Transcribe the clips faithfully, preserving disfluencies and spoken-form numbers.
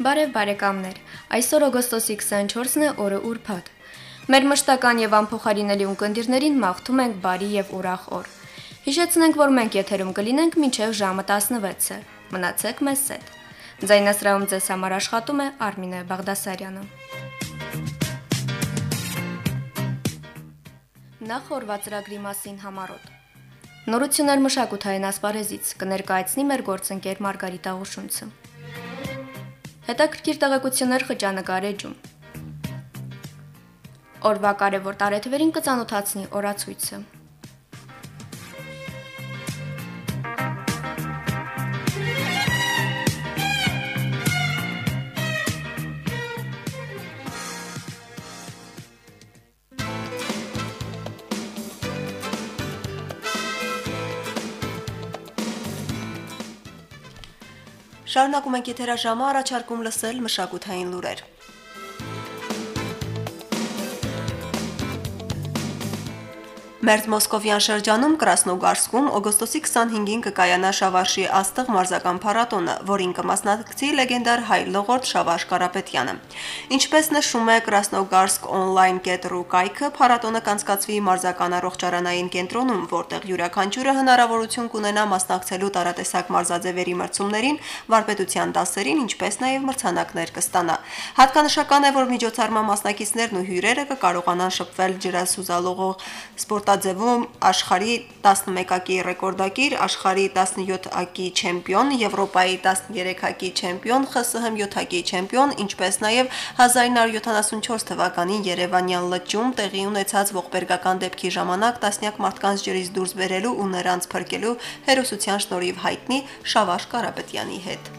Բարև բարեկամներ, այսօր օգոստոսի քսանչորսն է, օրը ուրբաթ։ Մեր մշտական եւ անփոխարինելի ունկնդիրներին մաղթում ենք բարի եւ ուրախ օր։ Հիշեցնենք, որ մենք եթերում կլինենք մինչեւ ժամը տասնվեցը։ Մնացեք մեզ հետ։ Ձայնասրահում ձեզ համար աշխատում է Արմինե Բաղդասարյանը։ Նախ օրվա ծրագրի մասին համառոտ։ Նորություններ մշակութային ասպարեզից կներկայացնի մեր գործընկեր Մարգարիտ Աղուշունցը։ Հետաքրքիր տեղեկություններ խճանկար էջում։ Օրվա կարևոր տարեթվերին կծանոթացնի օրացույցը։ Շարունակում ենք եթերաժամը, առաջարկում լսել մշակութային լուրեր։ Մերձ Մոսկովյան շրջանում Կրասնոգարսկում օգոստոսի քսանհինգին կկայանա Շավարշի աստղ մարզական փառատոնը, որին կմասնակցի լեգենդար հայ լողորդ Շավարշ Կարապետյանը։ Ինչպես նշում է Կրասնոգարսկ on-line կետ րու կայքը, փառատոնը կանցկացվի մարզական առողջարանային կենտրոնում, որտեղ յուրաքանչյուրը հնարավորություն կունենա մասնակցելու տարատեսակ մարզաձևերի մրցումներին, վարպետության դասերին, ինչպես նաև մրցանակներ կստանա։ Հատկանշական է, որ միջոցառման մասնակիցներն ու հյուրերը կկարողանան շփվել ջրասուզալողող սպորտաձևում աշխարհի տասնմեկակի ռեկորդակիր, աշխարհի տասնյոթակի չեմպիոն, Եվրոպայի տասներեքակի չեմպիոն, Խ Ս Հ յոթակի չեմպիոն, ինչպես նաև հազար ինը հարյուր յոթանասունչորս թվականին Երևանյան լճում տեղի ունեցած ողբերգական դեպքի ժամանակ տասնյակ մարդկանց ջրից դուրս բերելու ու նրանց փրկելու հերոսության շնորհիվ հայտնի Շավարշ Կարապետյանի հետ։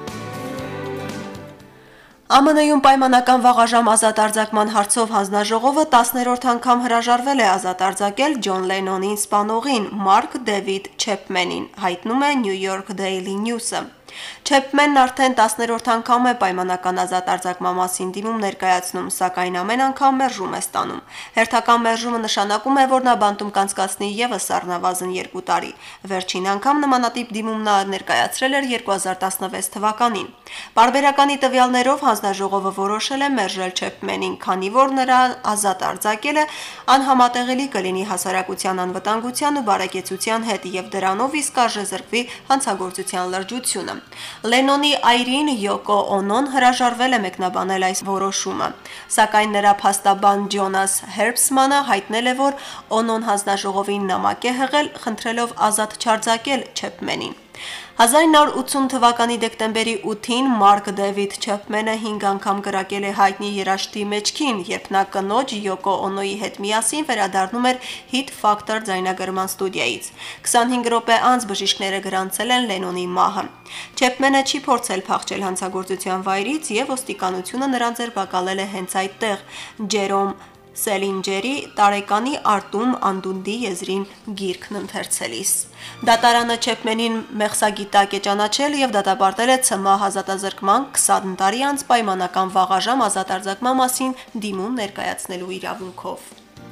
Է Մ Ն-ում պայմանական վաղաժամ ազատ արձակման հարցով հանձնաժողովը տասներորդ անգամ հրաժարվել է ազատ արձակել Ջոն Լենոնին սպանողին Մարկ Դեվիդ Չեփմենին, հայտնում է New York Daily News-ը։ Չեփմենն արդեն տասներորդ անգամ է պայմանական ազատ արձակման մասին դիմում ներկայացնում, սակայն ամեն անգամ մերժում է ստանում։ Հերթական մերժումը նշանակում է, որ նա բանտում կանցկացնի ևս առնվազն երկու տարի։ Վերջին անգամ նմանատիպ դիմում նա ներկայացրել էր երկու հազար տասնվեց թվականին։ Պարբերականի տվյալներով հանձնաժողովը որոշել է մերժել Չեփմենին, քանի որ նրա ազատ արձակելը անհամատեղելի կլինի հասարակության անվտանգության ու բարեկեցության հետ եւ դրանով իսկ արժեզրկվի հանցագործության լրջությունը։ Լենոնի այրին Յոկո Օնոն հրաժարվել է մեկնաբանել այս որոշումը, սակայն նրա փաստաբան Ջոնաս Հերբսմանը հայտնել է, որ Օնոն հանձնաժողովին նամակ է հղել, խնդրելով ազատ չարձակել Չեփմենին։ հազար ինը հարյուր ութսուն թվականի դեկտեմբերի ութին Մարկ Դեվիդ Չեփմենը հինգ անգամ կրակել է հայտնի երաժշտի մեջքին, երբ նա կնոջ Յոկո Օնոյի հետ միասին վերադառնում էր Hit Factor ձայնագրման ստուդիայից։ քսանհինգ րոպե անց բժիշկները գրանցել են Լենոնի մահը։ Չեփմենը չի փորձել փախչել հանցագործության վայրից եւ ոստիկանությունը նրան ձերբակալել է հենց այդտեղ Ջերոմ Սելինջերի տարեկանի Արտում Անդունդի եզրին գիրքն ընթերցելիս։ Դատարանը Չեփմենին մեղսագիտակ է ճանաչել եւ դատապարտել է Ցը Մ ազատազրկման քսան տարի անց պայմանական վաղաժամ ազատ արձակման մասին դիմում ներկայացնելու իրավունքով։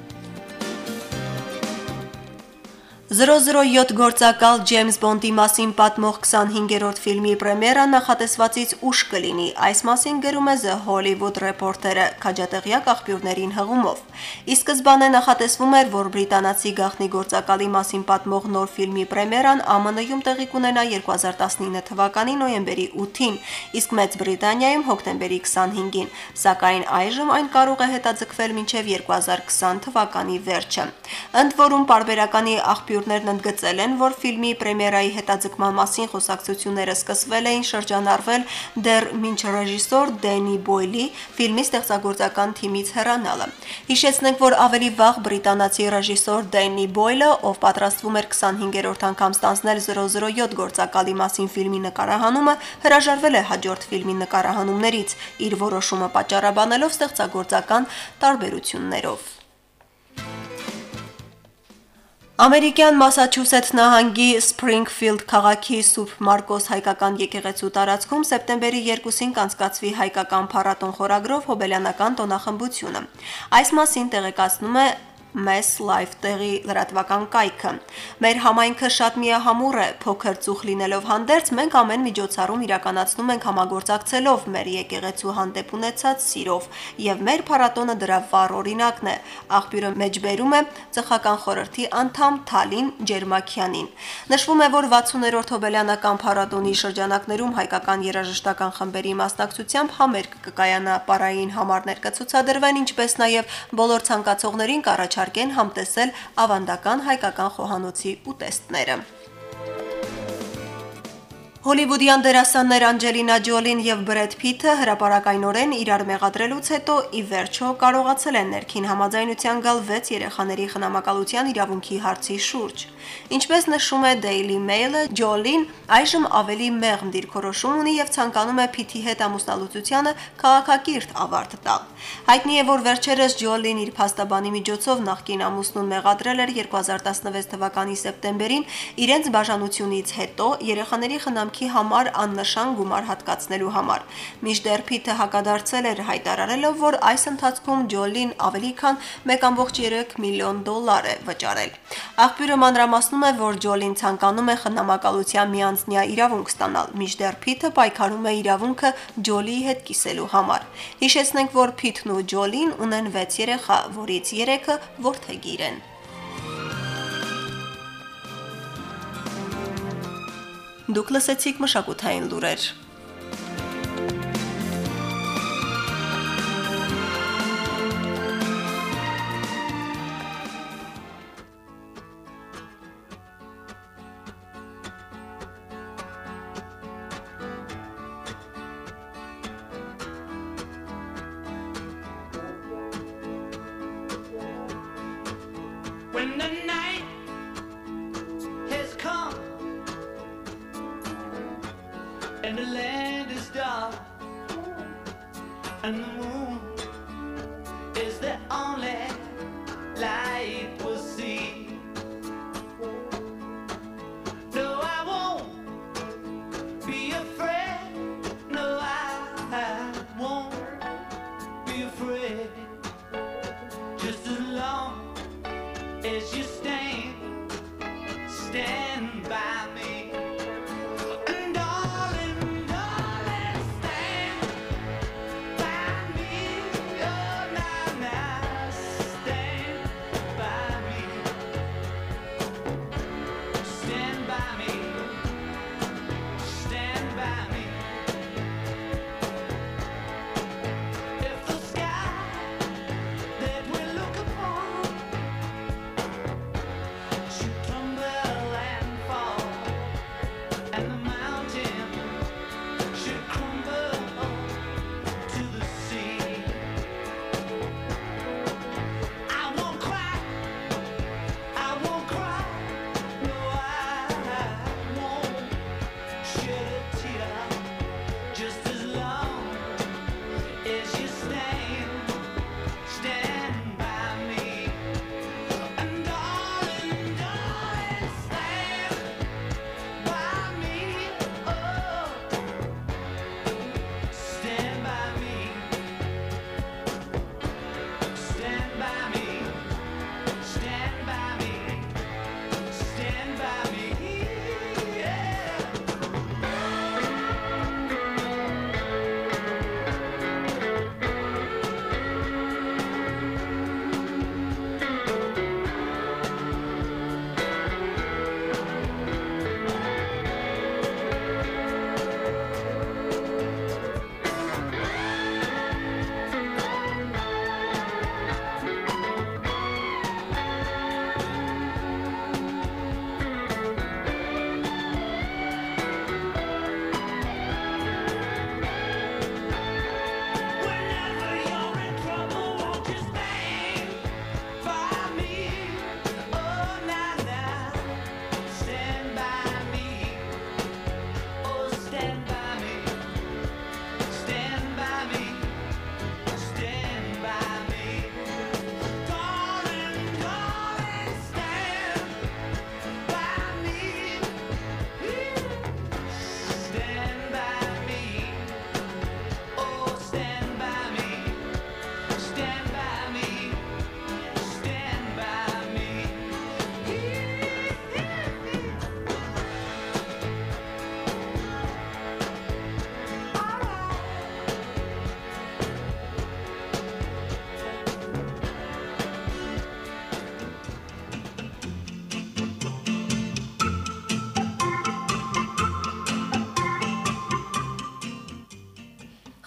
զրո զրո յոթ գործակալ Ջեյմս Բոնդի մասին պատմող քսանհինգերորդ ֆիլմի պրեմիերան նախատեսվածից ուշ կլինի, այս մասին գրում է The Hollywood Reporter-ը քաջատեղյակ աղբյուրներին հղումով։ Ի սկզբանե նախատեսվում էր, որ բրիտանացի գաղտնի գործակալի մասին պատմող նոր ֆիլմի պրեմիերան Ա Մ Ն-ում տեղի կունենա երկու հազար տասնինը թվականի նոյեմբերի ութին, իսկ Մեծ Բրիտանիայում հոկտեմբերի քսանհինգին, սակայն այժմ այն կարող է հետաձգվել մինչև երկու հազար քսան թվականի վերջը։ Ընդ որում պարբերականի աղբյուրներն ընդգծել են, որ ֆիլմի պրեմիերայի հետաձգման մասին խոսակցությունները սկսվել էին շրջանառվել դեռ մինչ ռեժիսոր Դենի Բոյլի ֆիլմի ստեղծագործական թիմից հեռանալը։ Հիշեցնենք, որ ավելի վաղ բրիտանացի ռեժիսոր Դենի Բոյլը, ով պատրաստվում էր քսանհինգերորդ անգամ ստանձնել զրո զրո յոթ գործակալի մասին ֆիլմի նկարահանումը, հրաժարվել է հաջորդ ֆիլմի նկարահանումներից, իր որոշումը պատճառաբանելով ստեղծագործական տարբերություններով։ Ամերիկյան Մասաչուսեթ նահանգի Սփրինգֆիլդ քաղաքի Սուրբ Մարկոս հայկական եկեղեցու տարածքում սեպտեմբերի երկուսին կանցկացվի հայկական փառատոն խորագրով հոբելյանական տոնախմբությունը։ Այս մասին տեղեկացնում է Մեզ Live տեղի լրատվական կայքը։ Մեր համայնքը շատ միահամուռ է, փոքր ծուխ լինելով հանդերձ, մենք ամեն միջոցառում իրականացնում ենք համագործակցելով մեր եկեղեցու հանդեպ ունեցած սիրով, եւ մեր փառատոնը դրա վառ օրինակն է։ Աղբյուրը մեջբերում է ծխական խորհրդի անդամ Թալին Ջերմաքյանին։ Նշվում է, որ վաթսուներորդ հոբելյանական փառատոնի շրջանակներում հայկական երաժշտական խմբերի մասնակցությամբ համերգ կկայանա, պարային համարներ կցուցադրվեն, ինչպես նաև բոլոր ցանկացողներին կառաջարկեն համտեսել ավանդական հայկական խոհանոցի ուտեստները։ Հոլիվուդյան դերասաններ Անջելինա Ջոլին եւ Բրեդ Փիթը հրապարակայնորեն իրար մեղադրելուց հետո ի վերջո կարողացել են ներքին համաձայնության գալ վեց երեխաների խնամակալության իրավունքի հարցի շուրջ։ Ինչպես նշում է Daily Mail-ը, Ջոլին այժմ ավելի մեղմ դիրքորոշում ունի եւ ցանկանում է Փիթի հետ ամուսնալուծությանը քաղաքակիրթ ավարտ տալ։ Հայտնի է, որ վերջերս Ջոլին իր փաստաբանի միջոցով նախկին ամուսնուն մեղադրել էր երկու հազար տասնվեց թվականի սեպտեմբերին իրենց բաժանությունից հետո երեխաների խնամքի համար աննշան գումար հատկացնելու համար։ Մինչդեռ Փիթը հակադարձել էր, հայտարարելով, որ այս ընթացքում Ջոլին ավելի քան մեկ կόμma երեք միլիոն դոլար է վճարել։ Աղբյուրը մանրամասնում է, որ Ջոլին ցանկանում է խնամակալության միանձնյա իրավունք ստանալ, մինչդեռ Փիթը պայքարում է իրավունքը Ջոլիի հետ կիսելու համար։ Հիշեցնենք, որ Փիթն ու Ջոլին ունեն վեց երեխա, որից երեքը որդեգիր են։ Դուք լսեցիք մշակութային լուրեր։ When the night has come and the land is dark and the moon is the only light we'll see. No, I won't be afraid. No, I won't be afraid. Just as long as you stand, stand by me. And darling, darling, stand by me. Oh, now, now, stand by me. Stand by me. Stand by me. If the sky that we look upon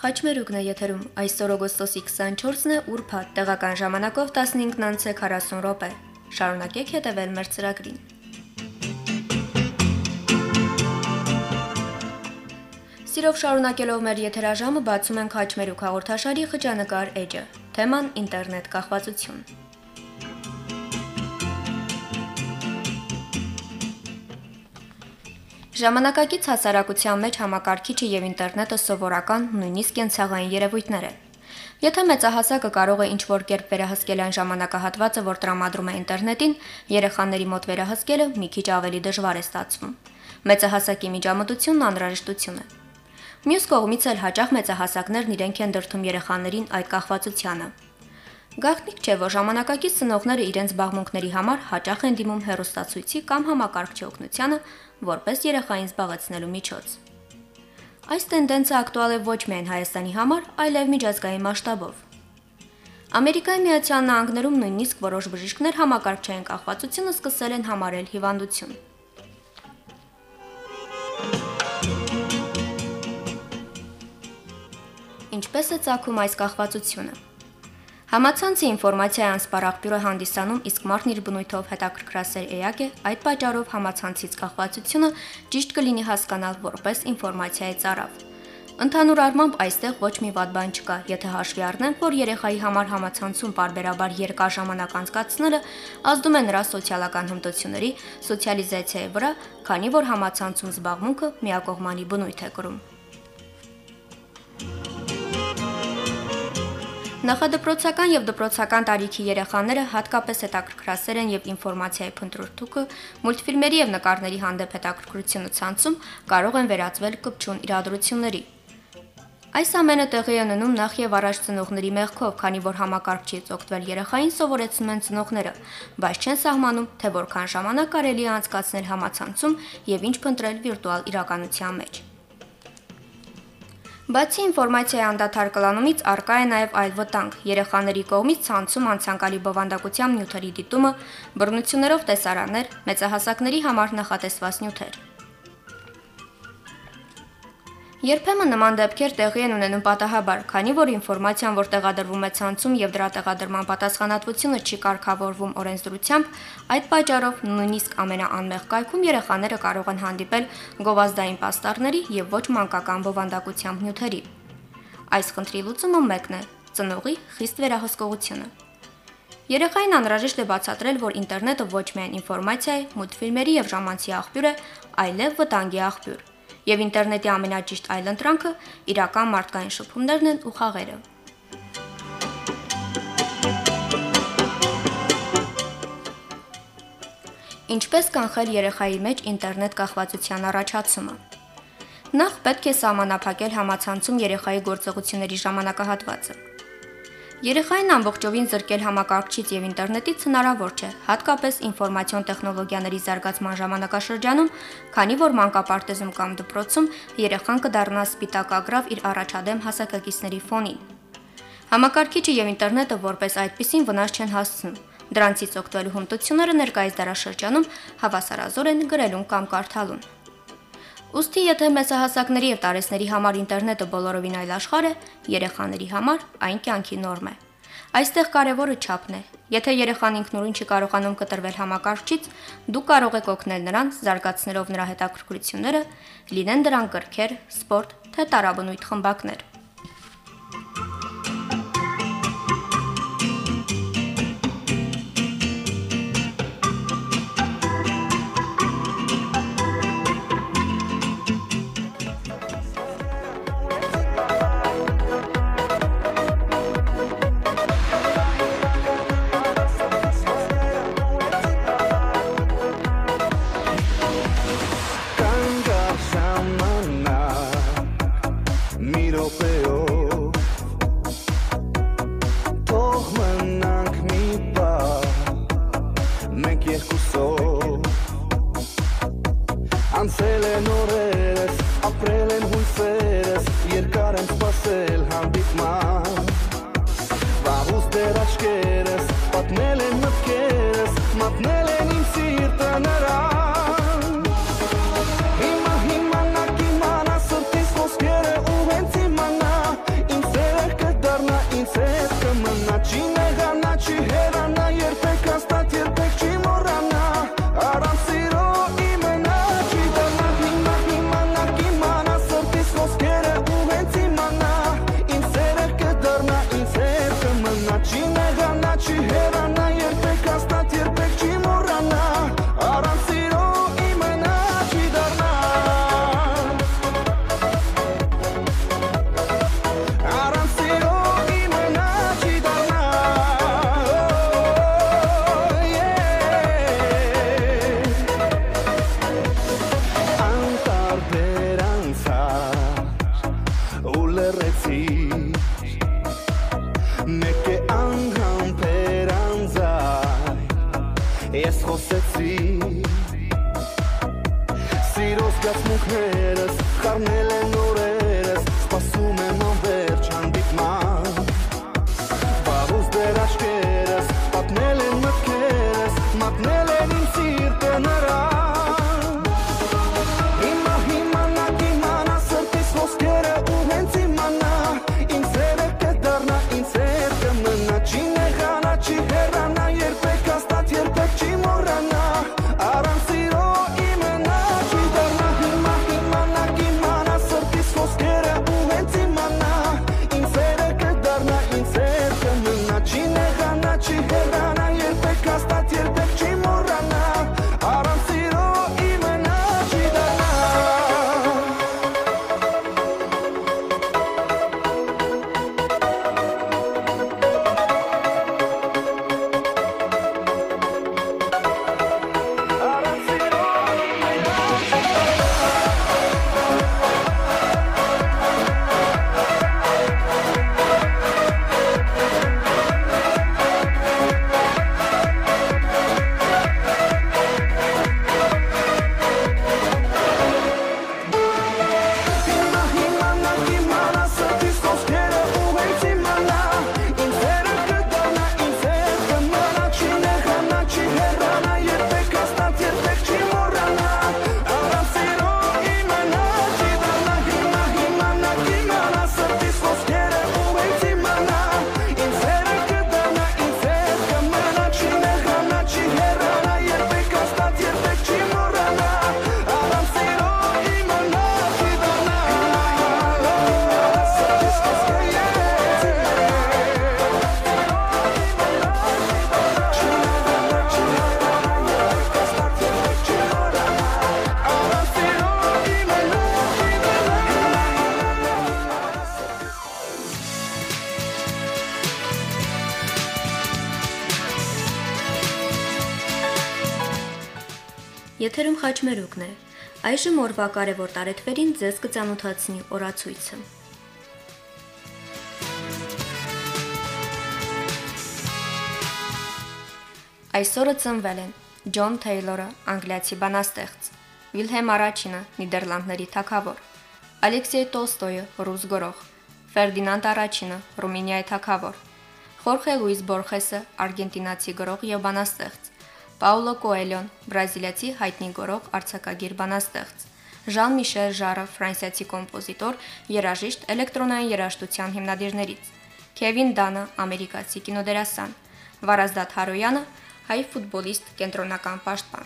Խաչմերուկն է եթերում, այսօր օգոստոսի քսանչորսն է, ուրբաթ, տեղական ժամանակով տասնհինգ քսան րոպե։ Շարունակեք հետևել մեր ծրագրին։ Սիրով շարունակելով մեր եթերաժամը բացում ենք Խաչմերուկ հաղորդաշարի խճանկար էջը։ Թեման ինտերնետ կախվածություն։ Ժամանակակից հասարակության մեջ համակարգիչը եւ ինտերնետը սովորական, նույնիսկ կենցաղային երևույթներ են։ Եթե մեծահասակը կարող է ինչ-որ կերպ վերահսկել այն ժամանակահատվածը, որ տրամադրում է ինտերնետին, երեխաների մոտ վերահսկելը մի քիչ ավելի դժվար է ստացվում։ Մեծահասակի միջամտությունն անհրաժեշտություն է։ Մյուս կողմից էլ հաճախ մեծահասակներն իրենք են դրդում երեխաներին այդ կախվածությանը։ Գաղտնիք չէ, որ ժամանակակից ծնողները իրենց զբաղմունքների համար հաճախ են դիմում հեռուստացույցի կամ համակարգչի օգնությանը, որպես երեխային զբաղեցնելու միջոց։ Այս տենդենսը ակտուալ է ոչ միայն Հայաստանի համար, այլև միջազգային մասշտաբով։ Ամերիկայի Միացյալ Նահանգներում նույնիսկ որոշ բժիշկներ համակարգչային կախվածությունը սկսել են համարել հիվանդություն։ Ինչպես է ծագում այս կախվածությունը։ Համացանցի ինֆորմացիայի անսպառ հանդիսանում, իսկ մարդն իր բնույթով հետաքրքրասեր էակ է, այդ պատճառով համացանցից կախվածությունը ճիշտ կլինի հասկանալ որպես ինֆորմացիայի ծառավ։ Ընդհանուր առմամբ այստեղ ոչ մի վատ բան չկա, եթե հաշվի առնենք, որ երեխայի համար համացանցում պարբերաբար երկար ժամանակ անցկացնելը ազդում է նրա սոցիալական հմտությունների, սոցիալիզացիայի վրա, քանի որ համացանցում զբաղմունքը միակողմանի բնույթ է կրում։ Նախադպրոցական եւ դպրոցական տարիքի երեխաները հատկապես հետաքրքրասեր են եւ ինֆորմացիայի փնտրտուքը, մուլտֆիլմերի եւ նկարների հանդեպ հետաքրքրությունը ցանցում կարող են վերածվել կպչուն իրադրությունների։ Այս ամենը տեղի է ունենում նախ եւ առաջ ծնողների մեղքով, քանի որ համակարգչից օգտվել երեխային սովորեցնում են ծնողները, բայց չեն սահմանում, թե որքան ժամանակ կարելի է անցկացնել համացանցում եւ ինչ փնտրել վիրտուալ իրականության մեջ։ Բացի ինֆորմացիայի անդադար կլանումից արկա է նաև այլ վտանգ՝ երեխաների կողմից ցանցում անցանկալի բովանդակության նյութերի դիտումը, բռնություններով տեսարաններ, մեծահասակների համար նախատեսված նյութեր։ Երբեմն նման դեպքեր տեղի են ունենում պատահաբար, քանի որ ինֆորմացիան, որ տեղադրվում է ցանցում եւ դրա տեղադրման պատասխանատվությունը չի կարգավորվում օրենսդրությամբ, այդ պատճառով նույնիսկ ամենաանմեղ կայքում երեխաները կարող են հանդիպել գովազդային պաստառների եւ ոչ մանկական բովանդակությամբ նյութերի։ Այս խնդրի լուծումը մեկն է՝ ծնողի խիստ վերահսկողությունը։ Երեխային անհրաժեշտ է բացատրել, որ ինտերնետը ոչ միայն ինֆորմացիայի, մուլտֆիլմերի եւ ժամանցի աղբյուր է, այլև վտանգի աղբյուր։ Եվ ինտերնետի ամենաճիշտ այլընտրանքը իրական մարդկային շփումներն են ու խաղերը։ Ինչպես կանխել երեխայի մեջ ինտերնետ կախվածության առաջացումը։ Նախ պետք է սահմանափակել համացանցում երեխայի գործողությունների ժամանակահատվածը։ Երեխային ամբողջովին զրկել համակարգչից եւ ինտերնետից հնարավոր չէ, հատկապես ինֆորմացիոն տեխնոլոգիաների զարգացման ժամանակաշրջանում, քանի որ մանկապարտեզում կամ դպրոցում երեխան կդառնա սպիտակագրավ իր առաջադեմ հասակակիցների ֆոնին։ Համակարգիչը եւ ինտերնետը որպես այդպիսին վնաս չեն հասցնում։ Դրանցից օգտվելու հմտությունները ներկայիս դարաշրջանում հավասարազոր են գրելուն կամ կարդալուն։ Ուստի եթե մեծահասակների եւ տարեցների համար ինտերնետը բոլորովին այլ աշխարհ է, երեխաների համար այն կյանքի նորմ է։ Այստեղ կարևորը չափն է։ Եթե երեխան ինքնուրույն չի կարողանում կտրվել համակարգչից, դուք կարող եք օգնել նրան զարգացնելով նրա հետաքրքրությունները, լինեն դրանք գրքեր, սպորտ, թե տարաբնույթ խմբակներ։ Անցել են օրերս, ապրել են հույսերս, երկար եմ սպասել հանդիպման։ Վաղուց դեռ աչքերս, պատմել են մտքերս, մատնել են իմ սիրտը նրան։ Հիմա հիմա նա կիմանա սրտիս խոսքերը ու հենց իմանա, ես խոսեցի Սիրո զգացմունքներս խառնել են օրերս Սպասում եմ անվերջ հանդիպման Վաղուց դեր աչքերս պատմել են մտքերս Մատնել են իմ սիրտը նրան Հիմա հիմանա կիմանա սրտիս խոսքերը ու հենց իմանա Ինձ սերը կդառնա, ինձ հետ կմնա Չի նեղանա, չի հեռանա, երբեք հաստատ երբեք չի մոռանա Առանց սիրո իմը նա չի դառնա Հիմա հիմանա կիմանա սրտիս խոսքերը ու հենց իմանա Ինձ սերը կդառնա, ինձ հետ կմնա Չի նեղանա, չի հեռանա, երբեք հաստատ երբեք չի մոռանա Առանց սիրո իմը նա չի դառնա Հիմա հիմանա կիմանա սրտիս խոսքերը ու հենց իմանա Ինձ սերը կդառնա, ինձ հետ կմնա Չի նեղանա, չի հեռանա, երբեք հաստատ երբեք չի մոռանա Առանց սիրո իմը նա չի դառնա Հիմա հիմանա կիմանա սրտիս խոսքերը ու հենց իմանա Ինձ սերը կդառնա, ինձ հետ կմնա Չի նեղանա, չի հեռանա, երբեք հաստատ երբեք չի մոռանա Առանց սիրո իմը նա չի դառնա Սրտիս խոսքերը Եթերում խաչմերուկն է։ Այժմ օրվա կարևոր տարեթվերին ձեզ կծանոթացնի օրացույցը։ Այսօրը ծնվել են Ջոն Թեյլորը, անգլիացի բանաստեղծ, Վիլհեմ Առաջինը, Նիդերլանդների թագավոր, Ալեքսեյ Տոլստոյը, ռուս գրող, Ֆերդինանդ Առաջինը, Ռումինիայի թագավոր, Խորխե Լուիս Բորխեսը, արգենտինացի գրող եւ բանաստեղծ, Պաուլո Կոելյոն, բրազիլիացի հայտնի գրող, արձակագիր բանաստեղծ, Ժան-Միշել Ժարը, ֆրանսիացի կոմպոզիտոր, երաժիշտ, էլեկտրոնային երաժշտության հիմնադիրներից, Քևին Դանը, ամերիկացի կինոդերասան, Վարազդատ Հարոյանը, հայ ֆուտբոլիստ, կենտրոնական պաշտպան։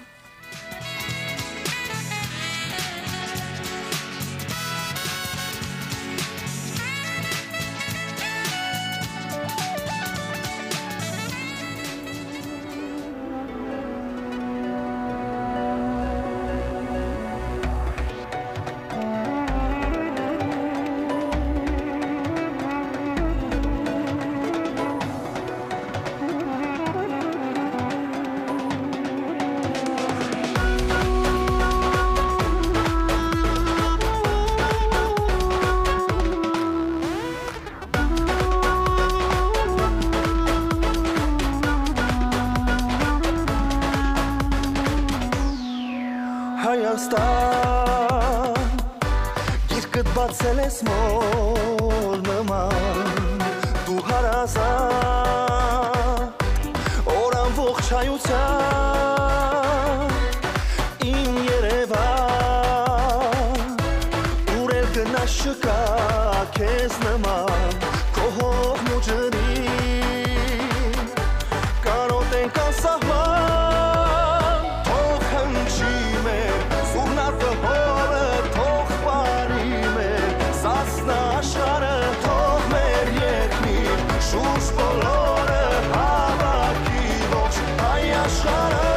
Հայաստան Գիրկդ բացել ես մոր նման Դու հարազատ Օրան ողջայության Իմ Երևան Ուր էլ գնաս չկա քեզ նման Քո հողն ու ջրի Կարոտ ենք անսահման Թող հնչի մեր Սուրնատը հորը թող պարի մեր Սասնա աշխարը թող մեր երկնի Շուրջ բոլորը հավաքի ողջ հայ աշխարը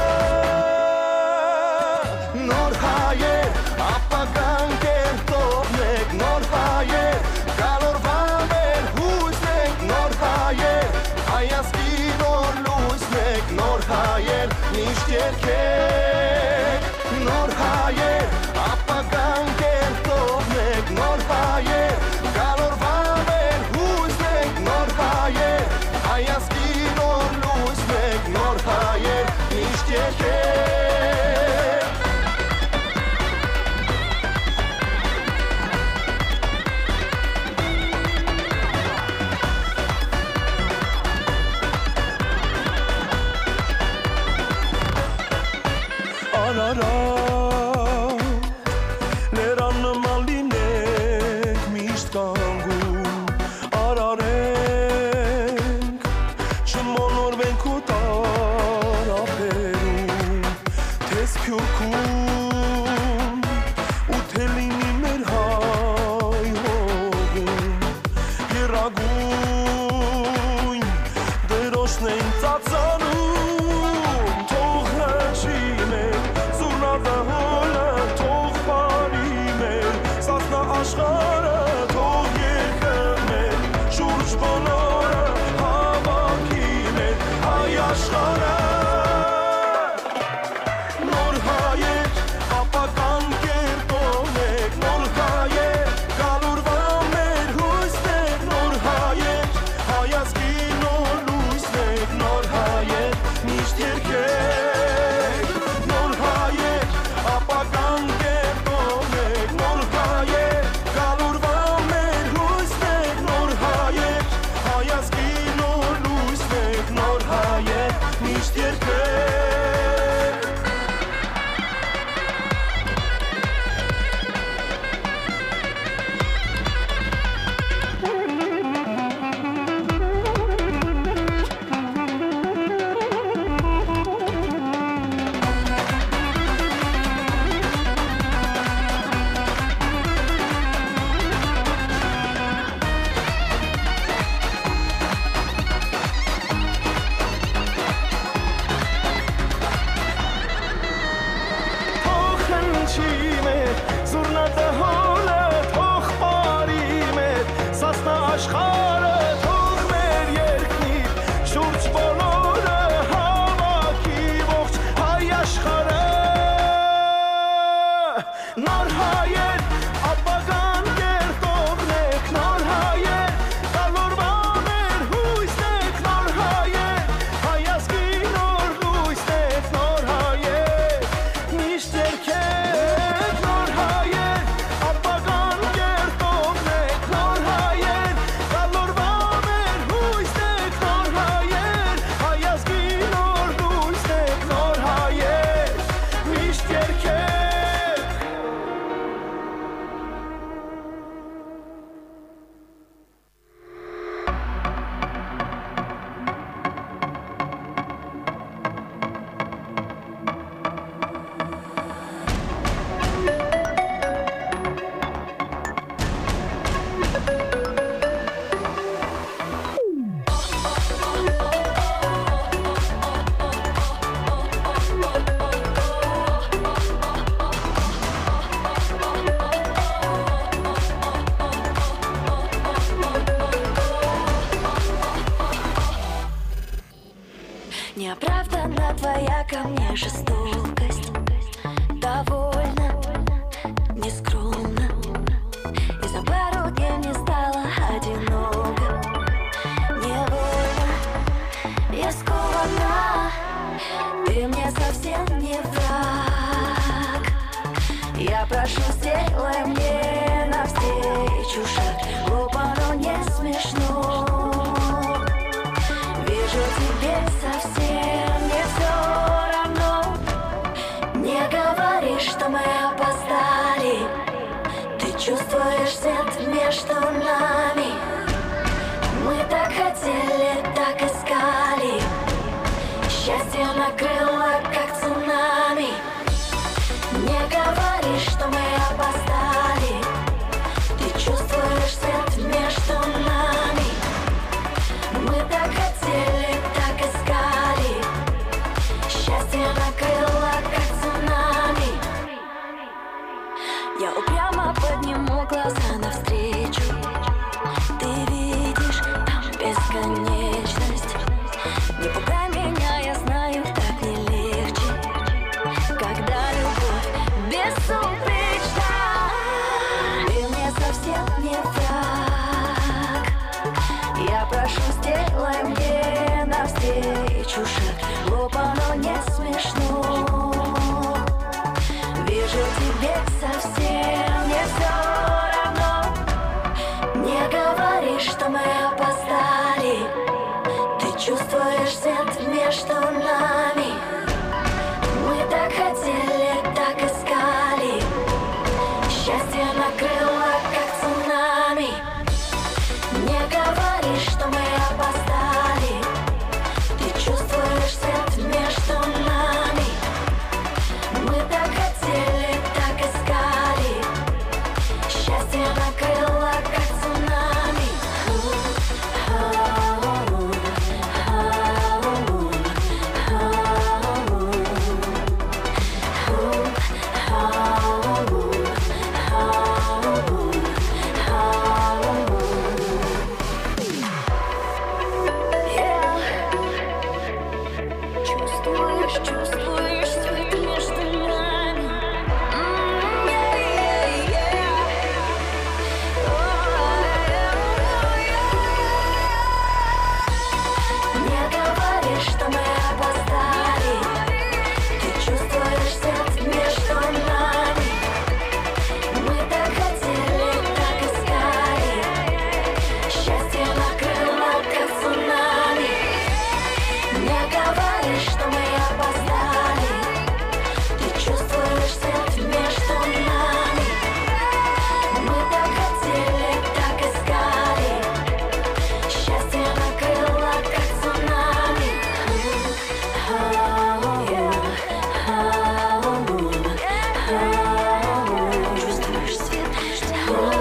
Նոր հայեր ապագան կերտողնեք Նոր հայեր կալորվան մեր հույսնեք Նոր հայեր հայասկի նոր լույսնեք Նոր հայեր միշտ երկեք Նոր հայեր ապագան կերտողնեք Նոր հայեր կալորվան մեր հույսնեք Նոր հայեր հայասկի նոր լույսնեք Նոր հայեր միշտ արարա լերան նման լինենք միշտ կանգուն արարենք չմոլորվենք ու տարապերում թես փյուրքում ու թե լինի մեր հայ հողում երագույն դրոշն են ծածանում թող հրճի մեր զուրնատը հոլը թող բարի մեր սասնա աշխարը թող երկը մեր շուրջ բոլորը հավաքի մեր հայ աշխարը նոր հայեր ապական կերտոնեք նոր հայեր գալուրվա մեր հույսնեք նոր հայեր հայազգի նոր լույսնեք նոր հայեր միշտ երկեք նոր հայեր ապական կերտոնեք նոր հայեր գալուրվա մեր հույսնեք նոր հայեր հայազգի նոր լույսնեք նոր հայեր միշտ երկեք թող հնչի մեր զուրնատը հոլը թող բարի մեր սասնա աշխարը թող մեր երկնի շուրջ բոլորը հավաքի ողջ հայ աշխարը նոր հայեր ապագան կերտողնեք նոր հայեր գալորվա մեր հույսնեք նոր հայեր հայազգի նոր լույսնեք նոր հայեր միշտ երկեք նոր հայեր ապագան կերտողնեք նոր հայեր գալորվա մեր հույսնեք նոր հայեր հայազգի նոր լույսնեք նոր հայեր միշտ երկեք Неоправданна твоя ко мне жестокость. Довольно, нескромно. И за пару дней мне стало одиноко. Невольно я скована. Ты мне совсем не враг. Я прошу, сделай мне навстречу шаг. Глупо, но не смешно. Вижу, тебе совсем не все равно. Не говори, что мы опоздали. Ты чувствуешь свет между нами. Мы так хотели, так искали. Счастье накрыло, как цунами. Не говори, что мы опоздали. Ты чувствуешь свет между нами. Мы так хотели, так искали. Счастье накрыло, как цунами. Я упрямо подниму глаза навстречу. Ты видишь там бесконечность. Не пугай меня, я знаю, так не легче. Когда любовь безупречна. Ты мне совсем не враг. Я прошу, сделай мне навстречу шаг. Глупо, но не смешно. Вижу, тебе совсем не все равно. Не говори, что мы опоздали. Ты чувствуешь свет между нами. Мы так хотели, чувствуешь, чувствуешь свет между нами. М, yeah-yeah-yeah. Ой-ой-ой. Не говори, что мы опоздали. Ты чувствуешь свет между нами. Мы так хотели, так искали. Счастье накрыло, как цунами. Не говори, что мы опоздали. Ты чувствуешь свет между нами. Мы так хотели, так искали. Счастье накрыло, как цунами. Чувствуешь свет между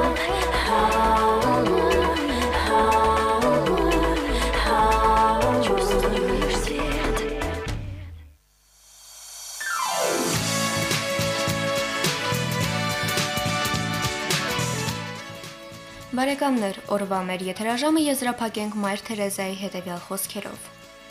нами. Чувствуешь свет. Բարեկամներ, օրվա մեր եթերաժամը եզրափակենք Մայր Թերեզայի հետևյալ խոսքերով։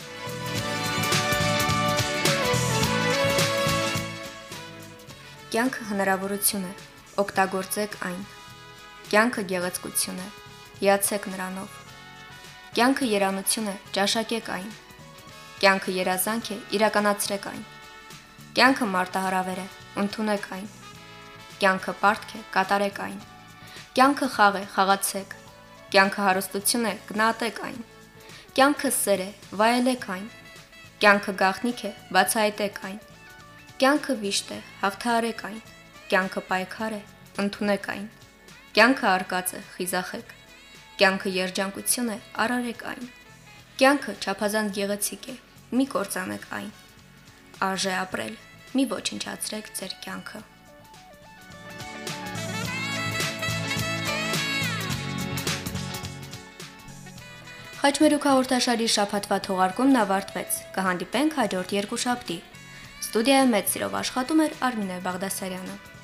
Կյանքը հնարավորություն է, օգտագործեք այն։ Կյանքը գեղեցկություն է, հիացեք նրանով։ Կյանքը երանություն է, ճաշակեք այն։ Կյանքը երազանք է, իրականացրեք այն։ Կյանքը մարտահրավեր է, ընդունեք այն։ Կյանքը պարտք է, կատարեք այն։ Կյանքը խաղ է, խաղացեք։ Կյանքը հարստություն է, գնահատեք այն։ Կյանքը սեր է, վայելեք այն։ Կյանքը գաղտնիք է, բացահայտեք այն։ Կյանքը վիշտ է, հաղթահարեք այն։ Կյանքը պայքար է, ընդունեք այն։ Կյանքը արկած է, խիզախեք։ Կյանքը երջանկություն է, արարեք այն։ Կյանքը չափազանց գեղեցիկ է, մի կործանեք այն։ Արժե ապրել, մի ոչնչացրեք ձեր կյանքը։ Խաչմերուկ հաղորդաշարի շաբաթվա թողարկումն ավարտվեց։ Կհանդիպենք հաջորդ երկուշաբթի։ Ստուդիայում մեծ սիրով աշխատում էր Արմինե Բաղդասարյանը։